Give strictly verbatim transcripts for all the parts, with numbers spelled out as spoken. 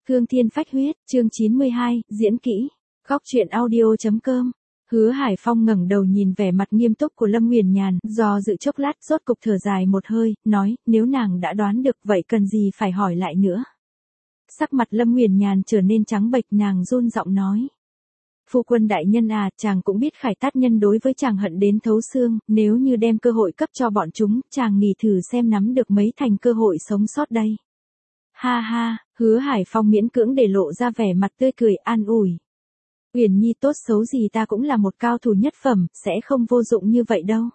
Cương Thiên Phách Huyết, chương chín mươi hai, diễn kỹ. Góc truyện audio.com. Hứa Hải Phong ngẩng đầu nhìn vẻ mặt nghiêm túc của Lâm Nguyền Nhàn, do dự chốc lát rốt cục thở dài một hơi, nói, nếu nàng đã đoán được vậy cần gì phải hỏi lại nữa. Sắc mặt Lâm Nguyền Nhàn trở nên trắng bệch, nàng run giọng nói. Phu quân đại nhân à, chàng cũng biết Khải Tát nhân đối với chàng hận đến thấu xương, nếu như đem cơ hội cấp cho bọn chúng, chàng nghỉ thử xem nắm được mấy thành cơ hội sống sót đây. Ha ha, Hứa Hải Phong miễn cưỡng để lộ ra vẻ mặt tươi cười an ủi. Uyển Nhi tốt xấu gì ta cũng là một cao thủ nhất phẩm, sẽ không vô dụng như vậy đâu.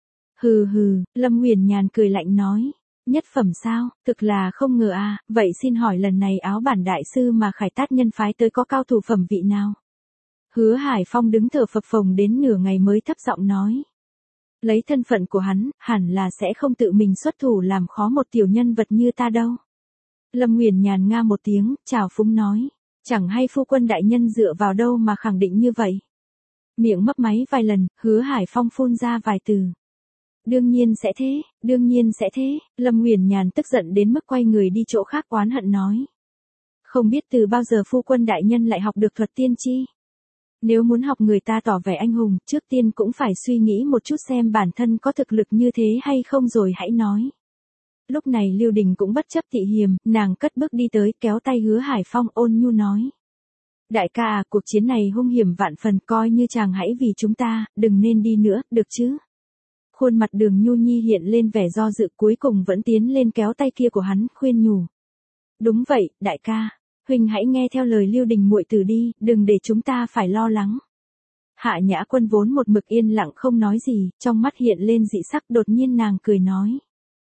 Hừ hừ, Lâm Nguyền Nhàn cười lạnh nói. Nhất phẩm sao, thực là không ngờ à, vậy xin hỏi lần này áo bản đại sư mà Khải Tát nhân phái tới có cao thủ phẩm vị nào? Hứa Hải Phong đứng thở phập phồng đến nửa ngày mới thấp giọng nói. Lấy thân phận của hắn, hẳn là sẽ không tự mình xuất thủ làm khó một tiểu nhân vật như ta đâu. Lâm Nguyền Nhàn nga một tiếng, chào phúng nói. Chẳng hay phu quân đại nhân dựa vào đâu mà khẳng định như vậy. Miệng mấp máy vài lần, Hứa Hải Phong phun ra vài từ. Đương nhiên sẽ thế, đương nhiên sẽ thế, Lâm Nguyền Nhàn tức giận đến mức quay người đi chỗ khác oán hận nói. Không biết từ bao giờ phu quân đại nhân lại học được thuật tiên chi. Nếu muốn học người ta tỏ vẻ anh hùng, trước tiên cũng phải suy nghĩ một chút xem bản thân có thực lực như thế hay không rồi hãy nói. Lúc này Lưu Đình cũng bất chấp tị hiềm, nàng cất bước đi tới kéo tay Hứa Hải Phong ôn nhu nói. Đại ca à, cuộc chiến này hung hiểm vạn phần, coi như chàng hãy vì chúng ta, đừng nên đi nữa, được chứ? Khuôn mặt Đường Nhu Nhi hiện lên vẻ do dự, cuối cùng vẫn tiến lên kéo tay kia của hắn, khuyên nhủ. Đúng vậy, đại ca, huynh hãy nghe theo lời Lưu Đình muội tử đi, đừng để chúng ta phải lo lắng. Hạ Nhã Quân vốn một mực yên lặng không nói gì, trong mắt hiện lên dị sắc, đột nhiên nàng cười nói.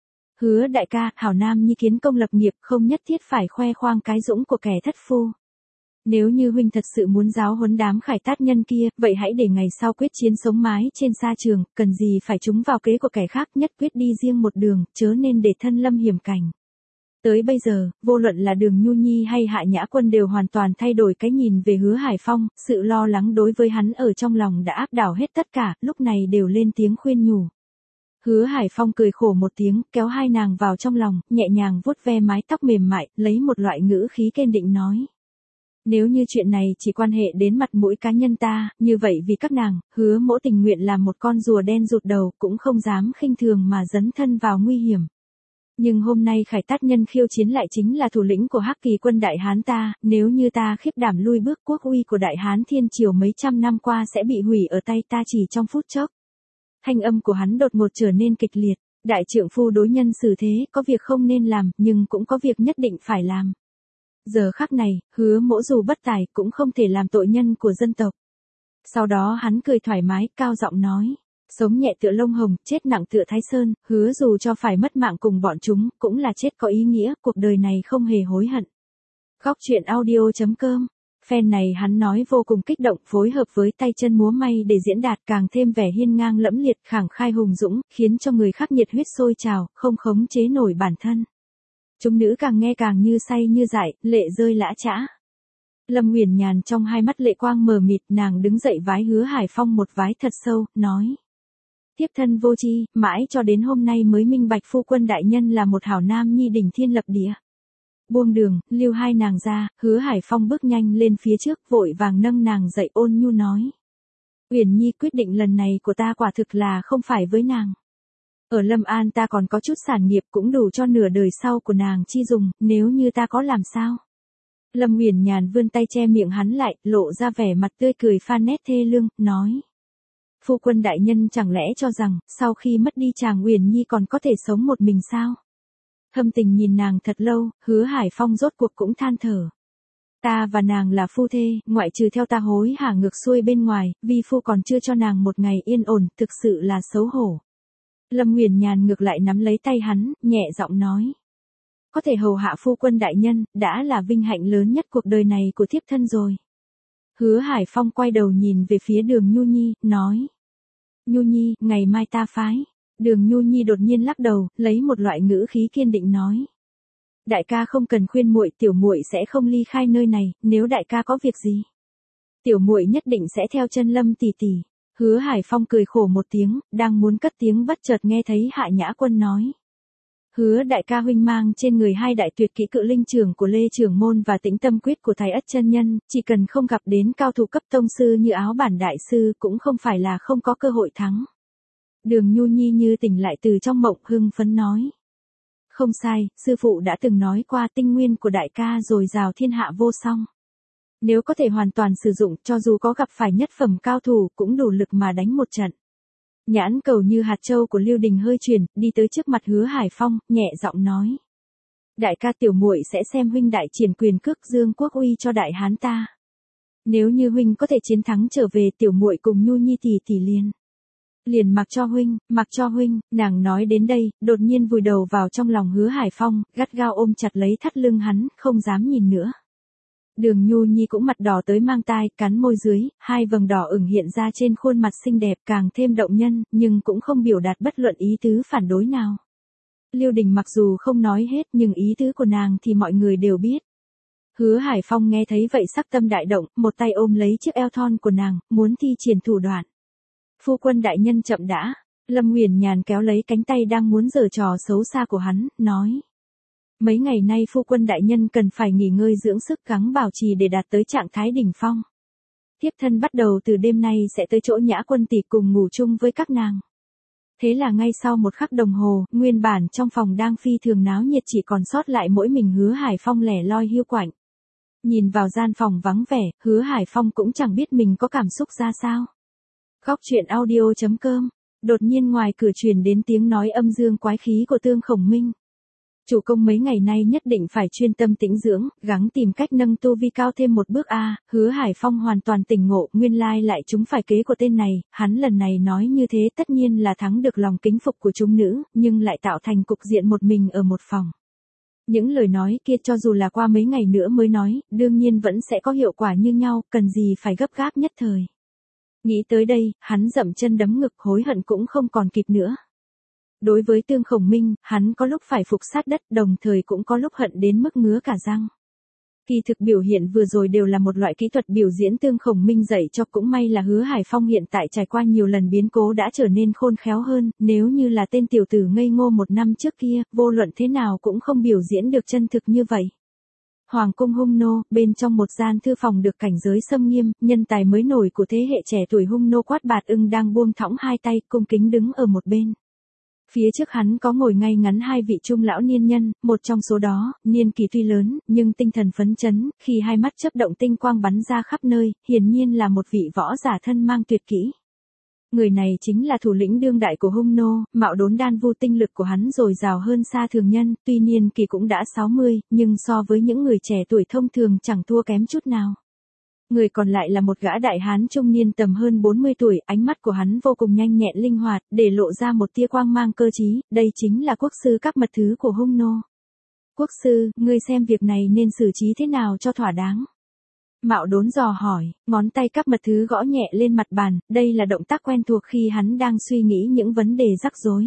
Hứa đại ca, hảo nam nhi kiến công lập nghiệp, không nhất thiết phải khoe khoang cái dũng của kẻ thất phu. Nếu như huynh thật sự muốn giáo huấn đám Khải Tát nhân kia, vậy hãy để ngày sau quyết chiến sống mái trên sa trường, cần gì phải trúng vào kế của kẻ khác, nhất quyết đi riêng một đường, chớ nên để thân lâm hiểm cảnh. Tới bây giờ, vô luận là Đường Nhu Nhi hay Hạ Nhã Quân đều hoàn toàn thay đổi cái nhìn về Hứa Hải Phong, sự lo lắng đối với hắn ở trong lòng đã áp đảo hết tất cả, lúc này đều lên tiếng khuyên nhủ. Hứa Hải Phong cười khổ một tiếng, kéo hai nàng vào trong lòng, nhẹ nhàng vuốt ve mái tóc mềm mại, lấy một loại ngữ khí kiên định nói. Nếu như chuyện này chỉ quan hệ đến mặt mũi cá nhân ta, như vậy vì các nàng, Hứa mỗ tình nguyện làm một con rùa đen rụt đầu, cũng không dám khinh thường mà dấn thân vào nguy hiểm. Nhưng hôm nay Khải Tát nhân khiêu chiến lại chính là thủ lĩnh của Hắc Kỳ quân Đại Hán ta, nếu như ta khiếp đảm lui bước, quốc uy của Đại Hán Thiên Triều mấy trăm năm qua sẽ bị hủy ở tay ta chỉ trong phút chốc. Thanh âm của hắn đột ngột trở nên kịch liệt, đại trượng phu đối nhân xử thế, có việc không nên làm, nhưng cũng có việc nhất định phải làm. Giờ khắc này, Hứa mỗ dù bất tài, cũng không thể làm tội nhân của dân tộc. Sau đó hắn cười thoải mái, cao giọng nói, sống nhẹ tựa lông hồng, chết nặng tựa Thái Sơn, hứa dù cho phải mất mạng cùng bọn chúng, cũng là chết có ý nghĩa, cuộc đời này không hề hối hận. Góc truyện audio.com. Phen này hắn nói vô cùng kích động, phối hợp với tay chân múa may để diễn đạt càng thêm vẻ hiên ngang lẫm liệt, khẳng khai hùng dũng, khiến cho người khác nhiệt huyết sôi trào, không khống chế nổi bản thân. Chúng nữ càng nghe càng như say như dại, lệ rơi lã chã. Lâm Nguyền Nhàn trong hai mắt lệ quang mờ mịt, nàng đứng dậy vái Hứa Hải Phong một vái thật sâu, nói. Tiếp thân vô chi, mãi cho đến hôm nay mới minh bạch phu quân đại nhân là một hảo nam nhi đỉnh thiên lập địa. Buông đường, lưu hai nàng ra, Hứa Hải Phong bước nhanh lên phía trước, vội vàng nâng nàng dậy ôn nhu nói. Uyển Nhi, quyết định lần này của ta quả thực là không phải với nàng. Ở Lâm An ta còn có chút sản nghiệp cũng đủ cho nửa đời sau của nàng chi dùng, nếu như ta có làm sao? Lâm Nguyền Nhàn vươn tay che miệng hắn lại, lộ ra vẻ mặt tươi cười pha nét thê lương, nói. Phu quân đại nhân chẳng lẽ cho rằng, sau khi mất đi chàng Uyển Nhi còn có thể sống một mình sao? Thâm tình nhìn nàng thật lâu, Hứa Hải Phong rốt cuộc cũng than thở. Ta và nàng là phu thê, ngoại trừ theo ta hối hả ngược xuôi bên ngoài, vi phu còn chưa cho nàng một ngày yên ổn, thực sự là xấu hổ. Lâm Nguyền Nhàn ngược lại nắm lấy tay hắn, nhẹ giọng nói. Có thể hầu hạ phu quân đại nhân, đã là vinh hạnh lớn nhất cuộc đời này của thiếp thân rồi. Hứa Hải Phong quay đầu nhìn về phía Đường Nhu Nhi, nói. Nhu Nhi, ngày mai ta phái. Đường Nhu Nhi đột nhiên lắc đầu, lấy một loại ngữ khí kiên định nói. Đại ca không cần khuyên muội, tiểu muội sẽ không ly khai nơi này, nếu đại ca có việc gì. Tiểu muội nhất định sẽ theo chân Lâm tỷ tỷ. Hứa Hải Phong cười khổ một tiếng, đang muốn cất tiếng bất chợt nghe thấy Hạ Nhã Quân nói. Hứa đại ca huynh mang trên người hai đại tuyệt kỹ cự linh trưởng của Lê Trưởng Môn và Tĩnh Tâm Quyết của Thái Ất chân nhân, chỉ cần không gặp đến cao thủ cấp tông sư như Áo Bản đại sư cũng không phải là không có cơ hội thắng. Đường Nhu Nhi như tỉnh lại từ trong mộng hưng phấn nói. Không sai, sư phụ đã từng nói qua tinh nguyên của đại ca dồi dào thiên hạ vô song. Nếu có thể hoàn toàn sử dụng cho dù có gặp phải nhất phẩm cao thủ cũng đủ lực mà đánh một trận. Nhãn cầu như hạt châu của Lưu Đình hơi chuyển, đi tới trước mặt Hứa Hải Phong, nhẹ giọng nói. Đại ca tiểu muội sẽ xem huynh đại triển quyền cước dương quốc uy cho đại hán ta. Nếu như huynh có thể chiến thắng trở về tiểu muội cùng Nhu Nhi tỷ tỷ liền. Liền mặc cho huynh, mặc cho huynh, nàng nói đến đây, đột nhiên vùi đầu vào trong lòng Hứa Hải Phong, gắt gao ôm chặt lấy thắt lưng hắn, không dám nhìn nữa. Đường Nhu Nhi cũng mặt đỏ tới mang tai, cắn môi dưới, hai vầng đỏ ửng hiện ra trên khuôn mặt xinh đẹp càng thêm động nhân, nhưng cũng không biểu đạt bất luận ý tứ phản đối nào. Lưu Đình mặc dù không nói hết nhưng ý tứ của nàng thì mọi người đều biết. Hứa Hải Phong nghe thấy vậy sắc tâm đại động, một tay ôm lấy chiếc eo thon của nàng, muốn thi triển thủ đoạn. Phu quân đại nhân chậm đã, Lâm Uyển Nhàn kéo lấy cánh tay đang muốn giở trò xấu xa của hắn, nói. Mấy ngày nay phu quân đại nhân cần phải nghỉ ngơi dưỡng sức gắng bảo trì để đạt tới trạng thái đỉnh phong. Tiếp thân bắt đầu từ đêm nay sẽ tới chỗ Nhã Quân tỷ cùng ngủ chung với các nàng. Thế là ngay sau một khắc đồng hồ, nguyên bản trong phòng đang phi thường náo nhiệt chỉ còn sót lại mỗi mình Hứa Hải Phong lẻ loi hiu quạnh. Nhìn vào gian phòng vắng vẻ, Hứa Hải Phong cũng chẳng biết mình có cảm xúc ra sao. Góc truyện audio chấm com, đột nhiên ngoài cửa truyền đến tiếng nói âm dương quái khí của Tương Khổng Minh. Chủ công mấy ngày nay nhất định phải chuyên tâm tĩnh dưỡng, gắng tìm cách nâng tu vi cao thêm một bước a. Hứa Hải Phong hoàn toàn tỉnh ngộ, nguyên lai lại chúng phải kế của tên này, hắn lần này nói như thế tất nhiên là thắng được lòng kính phục của chúng nữ, nhưng lại tạo thành cục diện một mình ở một phòng. Những lời nói kia cho dù là qua mấy ngày nữa mới nói, đương nhiên vẫn sẽ có hiệu quả như nhau, cần gì phải gấp gáp nhất thời. Nghĩ tới đây, hắn dậm chân đấm ngực hối hận cũng không còn kịp nữa. Đối với Tương Khổng Minh, hắn có lúc phải phục sát đất, đồng thời cũng có lúc hận đến mức ngứa cả răng. Kỳ thực biểu hiện vừa rồi đều là một loại kỹ thuật biểu diễn Tương Khổng Minh dạy cho, cũng may là Hứa Hải Phong hiện tại trải qua nhiều lần biến cố đã trở nên khôn khéo hơn, nếu như là tên tiểu tử ngây ngô một năm trước kia, vô luận thế nào cũng không biểu diễn được chân thực như vậy. Hoàng cung Hung Nô, bên trong một gian thư phòng được cảnh giới xâm nghiêm, nhân tài mới nổi của thế hệ trẻ tuổi Hung Nô Quát Bạt Ưng đang buông thõng hai tay, cung kính đứng ở một bên. Phía trước hắn có ngồi ngay ngắn hai vị trung lão niên nhân, một trong số đó, niên kỳ tuy lớn, nhưng tinh thần phấn chấn, khi hai mắt chớp động tinh quang bắn ra khắp nơi, hiển nhiên là một vị võ giả thân mang tuyệt kỹ. Người này chính là thủ lĩnh đương đại của Hung Nô, Mạo Đốn Đan Vu, tinh lực của hắn dồi dào hơn xa thường nhân, tuy niên kỳ cũng đã sáu mươi, nhưng so với những người trẻ tuổi thông thường chẳng thua kém chút nào. Người còn lại là một gã đại hán trung niên tầm hơn bốn mươi tuổi, ánh mắt của hắn vô cùng nhanh nhẹn linh hoạt, để lộ ra một tia quang mang cơ trí, đây chính là quốc sư các mật thứ của Hung Nô. Quốc sư, ngươi xem việc này nên xử trí thế nào cho thỏa đáng? Mạo Đốn dò hỏi, ngón tay các mật thứ gõ nhẹ lên mặt bàn, đây là động tác quen thuộc khi hắn đang suy nghĩ những vấn đề rắc rối.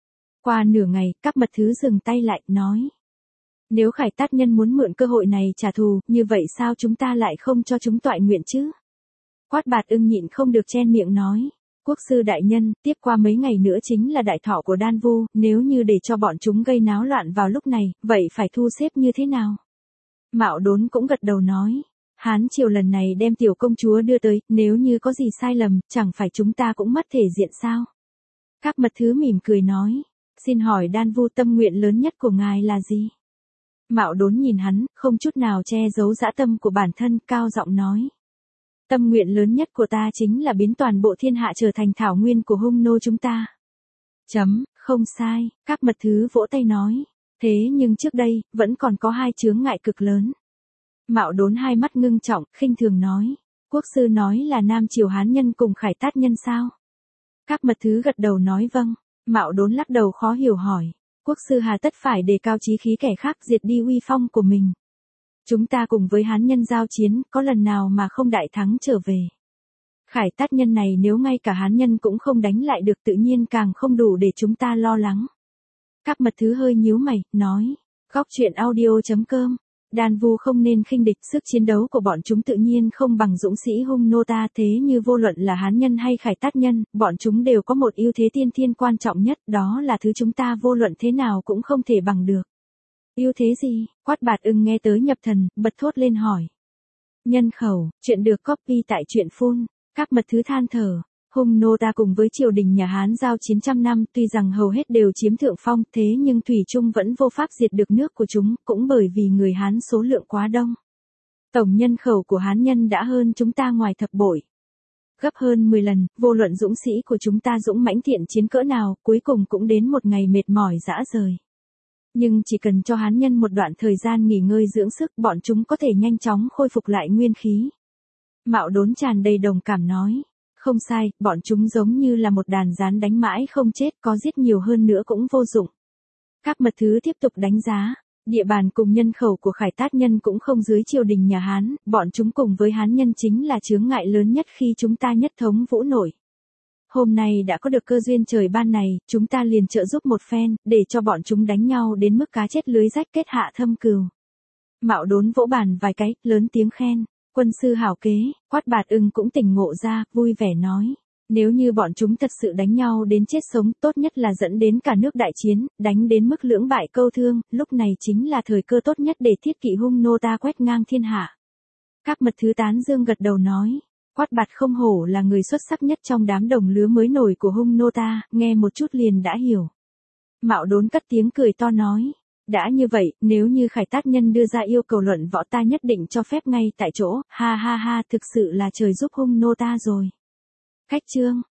Qua nửa ngày, các mật thứ dừng tay lại, nói. Nếu Khải Tát nhân muốn mượn cơ hội này trả thù, như vậy sao chúng ta lại không cho chúng toại nguyện chứ? Quát Bạt Ưng nhịn không được chen miệng nói. Quốc sư đại nhân, tiếp qua mấy ngày nữa chính là đại thọ của Đan Vu, nếu như để cho bọn chúng gây náo loạn vào lúc này, vậy phải thu xếp như thế nào? Mạo Đốn cũng gật đầu nói. Hán triều lần này đem tiểu công chúa đưa tới, nếu như có gì sai lầm, chẳng phải chúng ta cũng mất thể diện sao? Các mật thứ mỉm cười nói. Xin hỏi Đan Vu tâm nguyện lớn nhất của ngài là gì? Mạo Đốn nhìn hắn, không chút nào che giấu dã tâm của bản thân, cao giọng nói. Tâm nguyện lớn nhất của ta chính là biến toàn bộ thiên hạ trở thành thảo nguyên của Hung Nô chúng ta. Chấm, không sai, các mật thứ vỗ tay nói. Thế nhưng trước đây, vẫn còn có hai chướng ngại cực lớn. Mạo Đốn hai mắt ngưng trọng, khinh thường nói. Quốc sư nói là Nam Triều Hán nhân cùng Khải Tát nhân sao? Các mật thứ gật đầu nói vâng. Mạo Đốn lắc đầu khó hiểu hỏi. Quốc sư hà tất phải đề cao chí khí kẻ khác diệt đi uy phong của mình. Chúng ta cùng với Hán nhân giao chiến, có lần nào mà không đại thắng trở về. Khải Tát nhân này nếu ngay cả Hán nhân cũng không đánh lại được tự nhiên càng không đủ để chúng ta lo lắng. Các mật thứ hơi nhíu mày, nói. Góc truyện audio chấm com Đan Vu không nên khinh địch, sức chiến đấu của bọn chúng tự nhiên không bằng dũng sĩ Hung Nô ta, thế như vô luận là Hán nhân hay Khải Tát nhân, bọn chúng đều có một ưu thế tiên thiên quan trọng nhất, đó là thứ chúng ta vô luận thế nào cũng không thể bằng được. Ưu thế gì? Quát Bạt Ưng nghe tới nhập thần, bật thốt lên hỏi. Nhân khẩu, chuyện được copy tại truyện phun. Các mật thứ than thở. Hung Nô ta cùng với triều đình nhà Hán giao chiến trăm năm, tuy rằng hầu hết đều chiếm thượng phong, thế nhưng thủy chung vẫn vô pháp diệt được nước của chúng, cũng bởi vì người Hán số lượng quá đông. Tổng nhân khẩu của Hán nhân đã hơn chúng ta ngoài thập bội. Gấp hơn mười lần, vô luận dũng sĩ của chúng ta dũng mãnh thiện chiến cỡ nào, cuối cùng cũng đến một ngày mệt mỏi rã rời. Nhưng chỉ cần cho Hán nhân một đoạn thời gian nghỉ ngơi dưỡng sức, bọn chúng có thể nhanh chóng khôi phục lại nguyên khí. Mạo Đốn tràn đầy đồng cảm nói. Không sai, bọn chúng giống như là một đàn gián đánh mãi không chết, có giết nhiều hơn nữa cũng vô dụng. Các mật thứ tiếp tục đánh giá. Địa bàn cùng nhân khẩu của Khải Tát nhân cũng không dưới triều đình nhà Hán, bọn chúng cùng với Hán nhân chính là chướng ngại lớn nhất khi chúng ta nhất thống vũ nổi. Hôm nay đã có được cơ duyên trời ban này, chúng ta liền trợ giúp một phen, để cho bọn chúng đánh nhau đến mức cá chết lưới rách, kết hạ thâm cừu. Mạo Đốn vỗ bàn vài cái, lớn tiếng khen. Quân sư hảo kế. Quát Bạt Ưng cũng tỉnh ngộ ra, vui vẻ nói. Nếu như bọn chúng thật sự đánh nhau đến chết sống, tốt nhất là dẫn đến cả nước đại chiến, đánh đến mức lưỡng bại câu thương, lúc này chính là thời cơ tốt nhất để thiết kỵ Hung Nô ta quét ngang thiên hạ. Các mật thứ tán dương gật đầu nói. Quát Bạt không hổ là người xuất sắc nhất trong đám đồng lứa mới nổi của Hung Nô ta, nghe một chút liền đã hiểu. Mạo Đốn cất tiếng cười to nói. Đã như vậy, nếu như Khải Tát nhân đưa ra yêu cầu luận võ ta nhất định cho phép ngay tại chỗ, ha ha ha, thực sự là trời giúp Hung Nô ta rồi. Khách chương.